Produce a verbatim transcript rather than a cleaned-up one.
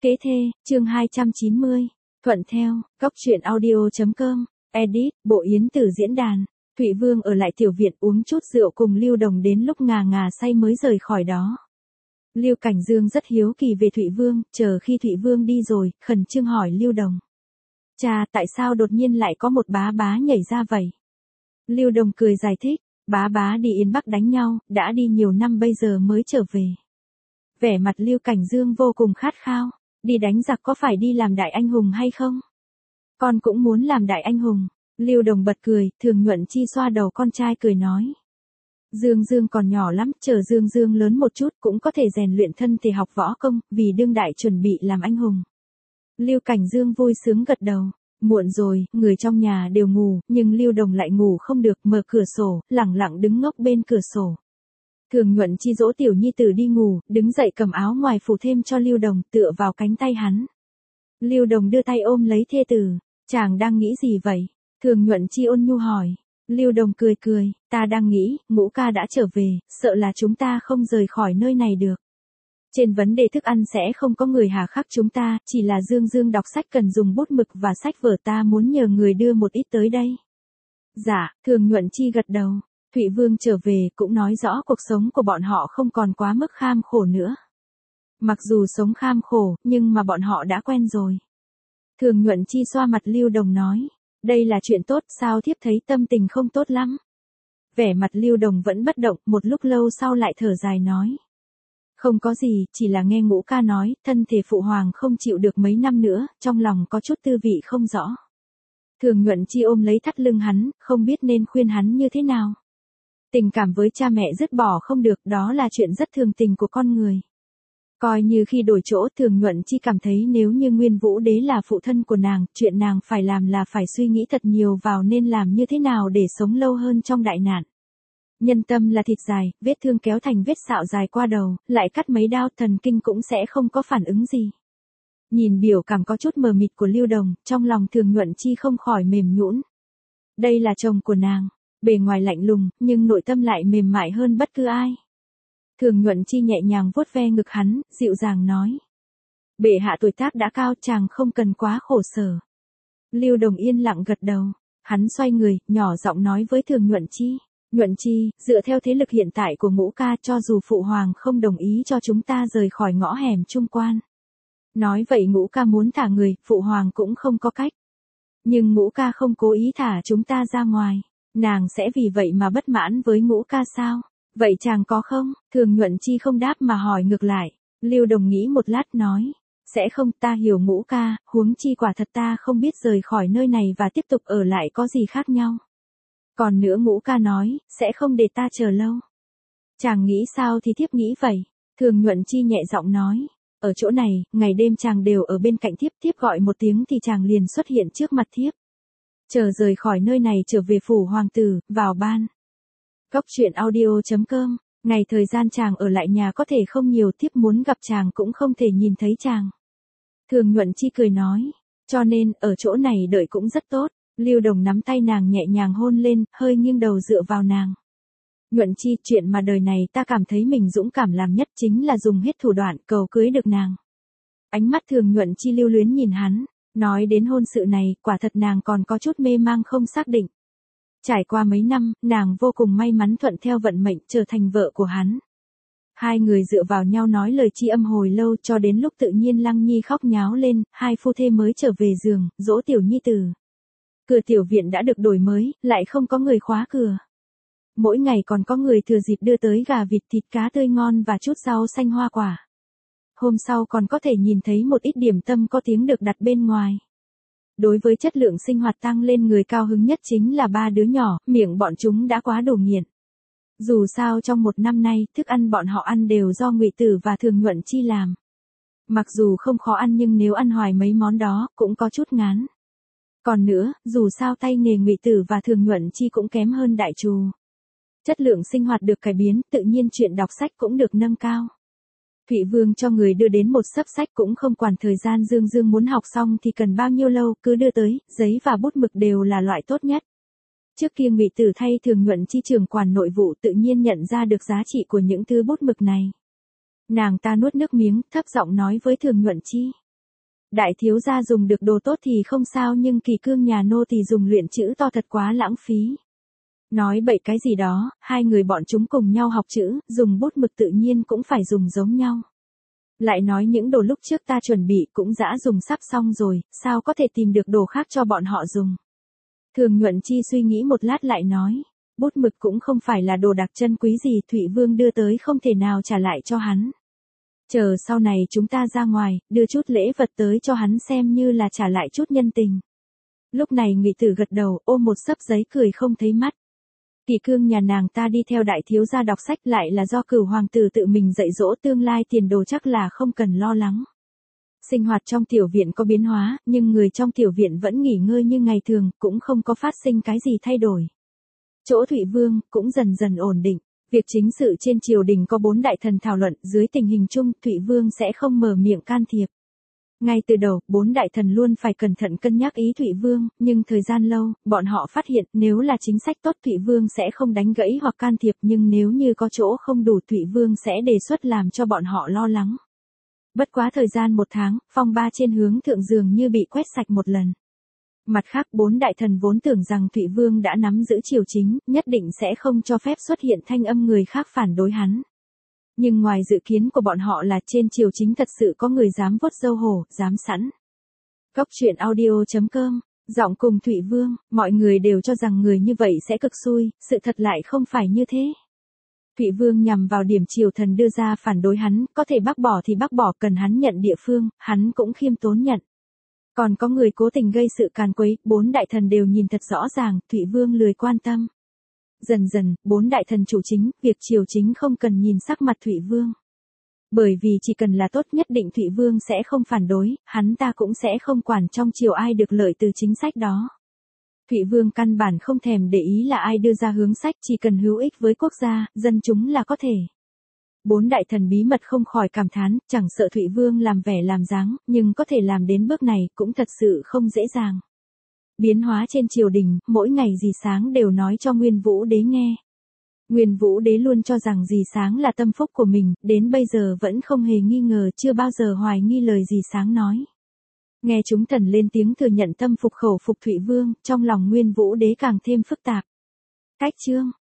Kế thê, chương hai trăm chín mươi. Thuận theo, góc truyện audio chấm com, edit, bộ yến tử diễn đàn. Thụy Vương ở lại tiểu viện uống chút rượu cùng Lưu Đồng đến lúc ngà ngà say mới rời khỏi đó. Lưu Cảnh Dương rất hiếu kỳ về Thụy Vương, chờ khi Thụy Vương đi rồi, khẩn trương hỏi Lưu Đồng. Cha, tại sao đột nhiên lại có một bá bá nhảy ra vậy? Lưu Đồng cười giải thích, bá bá đi Yên Bắc đánh nhau, đã đi nhiều năm bây giờ mới trở về. Vẻ mặt Lưu Cảnh Dương vô cùng khát khao, đi đánh giặc có phải đi làm đại anh hùng hay không? Con cũng muốn làm đại anh hùng. Lưu Đồng bật cười, Thường Nhuận Chi xoa đầu con trai cười nói. Dương Dương còn nhỏ lắm, chờ Dương Dương lớn một chút cũng có thể rèn luyện thân thể học võ công, vì đương đại chuẩn bị làm anh hùng. Lưu Cảnh Dương vui sướng gật đầu. Muộn rồi, người trong nhà đều ngủ, nhưng Lưu Đồng lại ngủ không được, mở cửa sổ, lẳng lặng đứng ngốc bên cửa sổ. Thường Nhuận Chi dỗ tiểu nhi tử đi ngủ, đứng dậy cầm áo ngoài phủ thêm cho Lưu Đồng, tựa vào cánh tay hắn. Lưu Đồng đưa tay ôm lấy thê tử. Chàng đang nghĩ gì vậy? Thường Nhuận Chi ôn nhu hỏi. Lưu Đồng cười cười, ta đang nghĩ, Ngũ ca đã trở về, sợ là chúng ta không rời khỏi nơi này được. Trên vấn đề thức ăn sẽ không có người hà khắc chúng ta, chỉ là Dương Dương đọc sách cần dùng bút mực và sách vở, ta muốn nhờ người đưa một ít tới đây. Dạ, Thường Nhuận Chi gật đầu. Thụy Vương trở về cũng nói rõ cuộc sống của bọn họ không còn quá mức kham khổ nữa. Mặc dù sống kham khổ, nhưng mà bọn họ đã quen rồi. Thường Nhuận Chi xoa mặt Lưu Đồng nói, đây là chuyện tốt, sao thiếp thấy tâm tình không tốt lắm. Vẻ mặt Lưu Đồng vẫn bất động, một lúc lâu sau lại thở dài nói. Không có gì, chỉ là nghe Ngũ ca nói, thân thể phụ hoàng không chịu được mấy năm nữa, trong lòng có chút tư vị không rõ. Thường Nhuận Chi ôm lấy thắt lưng hắn, không biết nên khuyên hắn như thế nào. Tình cảm với cha mẹ dứt bỏ không được, đó là chuyện rất thường tình của con người. Coi như khi đổi chỗ, Thường Nhuận Chi cảm thấy nếu như Nguyên Vũ Đế là phụ thân của nàng, chuyện nàng phải làm là phải suy nghĩ thật nhiều vào nên làm như thế nào để sống lâu hơn trong đại nạn. Nhân tâm là thịt dài, vết thương kéo thành vết sạo dài qua đầu, lại cắt mấy đao, thần kinh cũng sẽ không có phản ứng gì. Nhìn biểu cảm có chút mờ mịt của Lưu Đồng, trong lòng Thường Nhuận Chi không khỏi mềm nhũn. Đây là chồng của nàng, bề ngoài lạnh lùng, nhưng nội tâm lại mềm mại hơn bất cứ ai. Thường Nhuận Chi nhẹ nhàng vuốt ve ngực hắn, dịu dàng nói. Bệ hạ tuổi tác đã cao, chàng không cần quá khổ sở. Lưu Đồng yên lặng gật đầu. Hắn xoay người, nhỏ giọng nói với Thường Nhuận Chi. Nhuận Chi, dựa theo thế lực hiện tại của Ngũ ca, cho dù phụ hoàng không đồng ý cho chúng ta rời khỏi ngõ hẻm Trung Quan. Nói vậy Ngũ ca muốn thả người, phụ hoàng cũng không có cách. Nhưng Ngũ ca không cố ý thả chúng ta ra ngoài. Nàng sẽ vì vậy mà bất mãn với Ngũ ca sao? Vậy chàng có không? Thường Nhuận Chi không đáp mà hỏi ngược lại. Lưu Đồng nghĩ một lát nói. Sẽ không, ta hiểu Ngũ ca, huống chi quả thật ta không biết rời khỏi nơi này và tiếp tục ở lại có gì khác nhau. Còn nữa Ngũ ca nói, sẽ không để ta chờ lâu. Chàng nghĩ sao thì thiếp nghĩ vậy. Thường Nhuận Chi nhẹ giọng nói. Ở chỗ này, ngày đêm chàng đều ở bên cạnh thiếp, thiếp gọi một tiếng thì chàng liền xuất hiện trước mặt thiếp. Chờ rời khỏi nơi này trở về phủ hoàng tử, vào ban. Góc truyện audio chấm com, ngày thời gian chàng ở lại nhà có thể không nhiều, thiếp muốn gặp chàng cũng không thể nhìn thấy chàng. Thường Nhuận Chi cười nói, cho nên, ở chỗ này đợi cũng rất tốt. Lưu Đồng nắm tay nàng nhẹ nhàng hôn lên, hơi nghiêng đầu dựa vào nàng. Nhuận Chi, chuyện mà đời này ta cảm thấy mình dũng cảm làm nhất chính là dùng hết thủ đoạn cầu cưới được nàng. Ánh mắt Thường Nhuận Chi lưu luyến nhìn hắn, nói đến hôn sự này, quả thật nàng còn có chút mê mang không xác định. Trải qua mấy năm, nàng vô cùng may mắn thuận theo vận mệnh trở thành vợ của hắn. Hai người dựa vào nhau nói lời tri âm hồi lâu cho đến lúc tự nhiên Lăng Nhi khóc nháo lên, hai phu thê mới trở về giường, dỗ tiểu nhi tử. Cửa tiểu viện đã được đổi mới, lại không có người khóa cửa. Mỗi ngày còn có người thừa dịp đưa tới gà vịt thịt cá tươi ngon và chút rau xanh hoa quả. Hôm sau còn có thể nhìn thấy một ít điểm tâm có tiếng được đặt bên ngoài. Đối với chất lượng sinh hoạt tăng lên, người cao hứng nhất chính là ba đứa nhỏ, miệng bọn chúng đã quá đủ nghiện. Dù sao trong một năm nay, thức ăn bọn họ ăn đều do Ngụy Tử và Thường Nhuận Chi làm. Mặc dù không khó ăn nhưng nếu ăn hoài mấy món đó, cũng có chút ngán. Còn nữa, dù sao tay nghề Ngụy Tử và Thường Nhuận Chi cũng kém hơn đại trù. Chất lượng sinh hoạt được cải biến, tự nhiên chuyện đọc sách cũng được nâng cao. Thụy Vương cho người đưa đến một xấp sách cũng không quản thời gian Dương Dương muốn học xong thì cần bao nhiêu lâu, cứ đưa tới, giấy và bút mực đều là loại tốt nhất. Trước kia Ngụy Tử thay Thường Nhuận Chi trưởng quản nội vụ tự nhiên nhận ra được giá trị của những thứ bút mực này. Nàng ta nuốt nước miếng, thấp giọng nói với Thường Nhuận Chi. Đại thiếu gia dùng được đồ tốt thì không sao nhưng kỳ cương nhà nô thì dùng luyện chữ to thật quá lãng phí. Nói bậy cái gì đó, hai người bọn chúng cùng nhau học chữ, dùng bút mực tự nhiên cũng phải dùng giống nhau. Lại nói những đồ lúc trước ta chuẩn bị cũng đã dùng sắp xong rồi, sao có thể tìm được đồ khác cho bọn họ dùng. Thường Nhuận Chi suy nghĩ một lát lại nói, bút mực cũng không phải là đồ đặc chân quý gì Thụy Vương đưa tới không thể nào trả lại cho hắn. Chờ sau này chúng ta ra ngoài, đưa chút lễ vật tới cho hắn xem như là trả lại chút nhân tình. Lúc này Ngụy Tử gật đầu, ôm một xấp giấy cười không thấy mắt. Kỳ cương nhà nàng ta đi theo đại thiếu gia đọc sách lại là do Cửu hoàng tử tự mình dạy dỗ, tương lai tiền đồ chắc là không cần lo lắng. Sinh hoạt trong tiểu viện có biến hóa, nhưng người trong tiểu viện vẫn nghỉ ngơi như ngày thường, cũng không có phát sinh cái gì thay đổi. Chỗ Thụy Vương cũng dần dần ổn định. Việc chính sự trên triều đình có bốn đại thần thảo luận, dưới tình hình chung, Thụy Vương sẽ không mở miệng can thiệp. Ngay từ đầu, bốn đại thần luôn phải cẩn thận cân nhắc ý Thụy Vương, nhưng thời gian lâu, bọn họ phát hiện nếu là chính sách tốt Thụy Vương sẽ không đánh gãy hoặc can thiệp, nhưng nếu như có chỗ không đủ Thụy Vương sẽ đề xuất làm cho bọn họ lo lắng. Bất quá thời gian một tháng, phong ba trên hướng thượng dường như bị quét sạch một lần. Mặt khác bốn đại thần vốn tưởng rằng Thụy Vương đã nắm giữ triều chính, nhất định sẽ không cho phép xuất hiện thanh âm người khác phản đối hắn. Nhưng ngoài dự kiến của bọn họ là trên triều chính thật sự có người dám vuốt râu hổ, dám sẵn. Cốc truyện audio chấm com, giọng cùng Thụy Vương, mọi người đều cho rằng người như vậy sẽ cực xui, sự thật lại không phải như thế. Thụy Vương nhằm vào điểm triều thần đưa ra phản đối hắn, có thể bác bỏ thì bác bỏ, cần hắn nhận địa phương, hắn cũng khiêm tốn nhận. Còn có người cố tình gây sự càn quấy, bốn đại thần đều nhìn thật rõ ràng, Thụy Vương lười quan tâm. Dần dần, bốn đại thần chủ chính, việc triều chính không cần nhìn sắc mặt Thụy Vương. Bởi vì chỉ cần là tốt nhất định Thụy Vương sẽ không phản đối, hắn ta cũng sẽ không quản trong triều ai được lợi từ chính sách đó. Thụy Vương căn bản không thèm để ý là ai đưa ra hướng sách, chỉ cần hữu ích với quốc gia, dân chúng là có thể. Bốn đại thần bí mật không khỏi cảm thán, chẳng sợ Thụy Vương làm vẻ làm dáng, nhưng có thể làm đến bước này cũng thật sự không dễ dàng. Biến hóa trên triều đình, mỗi ngày Dì Sáng đều nói cho Nguyên Vũ Đế nghe. Nguyên Vũ Đế luôn cho rằng Dì Sáng là tâm phúc của mình, đến bây giờ vẫn không hề nghi ngờ, chưa bao giờ hoài nghi lời Dì Sáng nói. Nghe chúng thần lên tiếng thừa nhận tâm phục khẩu phục Thụy Vương, trong lòng Nguyên Vũ Đế càng thêm phức tạp. Cách chương